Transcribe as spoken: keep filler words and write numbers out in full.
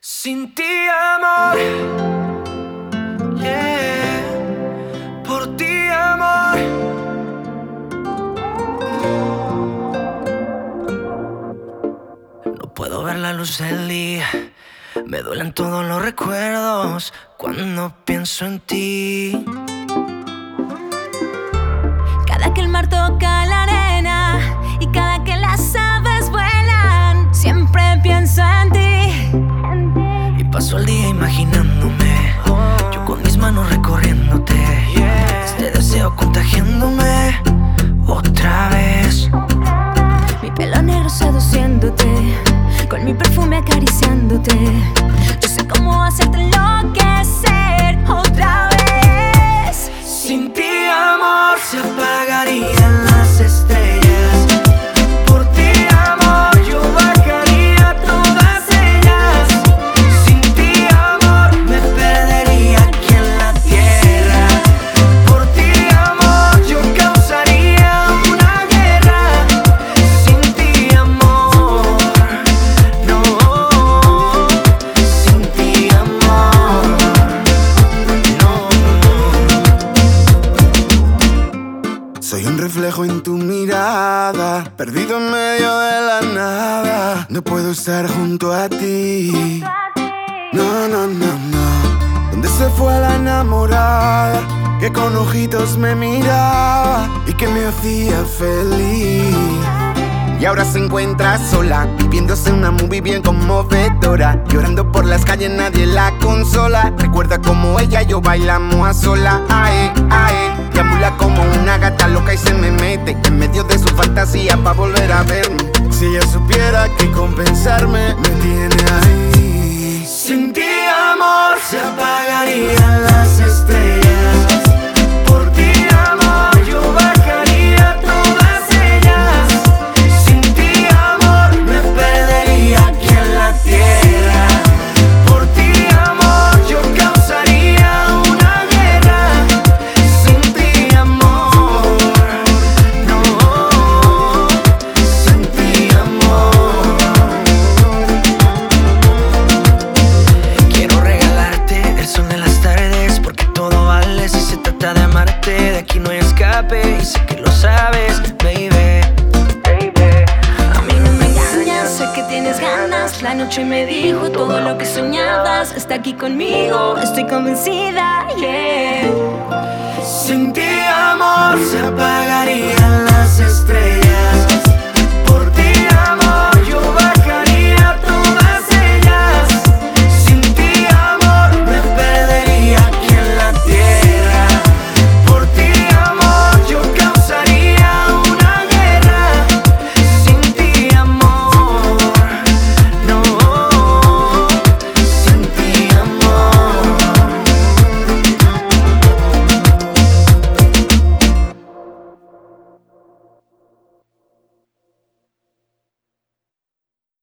Sin ti, amor, yeah, por ti, amor. No puedo ver la luz del día, me duelen todos los recuerdos cuando pienso en ti. Cada que el mar toca la arena y cada que las aves vuelan, siempre pienso en ti. Y paso el día imaginándome, yo con mis manos recorriéndote, este deseo contagiándome otra vez. Mi pelo negro seduciéndote, con mi perfume acariciándote. Yo sé cómo hacerte enloquecer otra vez. Sin ti, amor, se apagarían las estrellas. Por ti, amor, yo bajaría todas ellas. Sin ti, amor, me perdería aquí en la tierra. Por ti, amor, yo causaría una guerra. Sin ti, amor, no. Sin ti, amor, no. Soy un reflejo en tu mirada, perdido en medio de la nada. No puedo estar junto a ti. No, no, no, no. ¿Dónde se fue la enamorada que con ojitos me miraba y que me hacía feliz? Y ahora se encuentra sola, viviéndose una movie bien conmovedora. Llorando por las calles, nadie la consola. Recuerda como ella y yo bailamos a sola. Ae, ae. Deambula como una gata loca y se me mete en medio de su fantasía pa' volver a verme. Si ella supiera que compensarme me tiene ahí. Sin ti, amor, se apagarían las estrellas. Por ti, amor, yo bajaría todas ellas. Sin ti, amor, me perdería aquí en la tierra. Por ti, amor, yo causaría una guerra. Sin ti, amor, no. Sin ti, amor. Quiero regalarte el sol de las tardes, porque todo vale si se trata de amarte. De aquí no hay escape y sé que lo sabes, baby, baby. A mí no me engañas, sé que tienes ganas. La noche me dijo todo lo que soñabas. Está aquí conmigo, estoy convencida, yeah. Sin ti, amor, se apagarían las estrellas.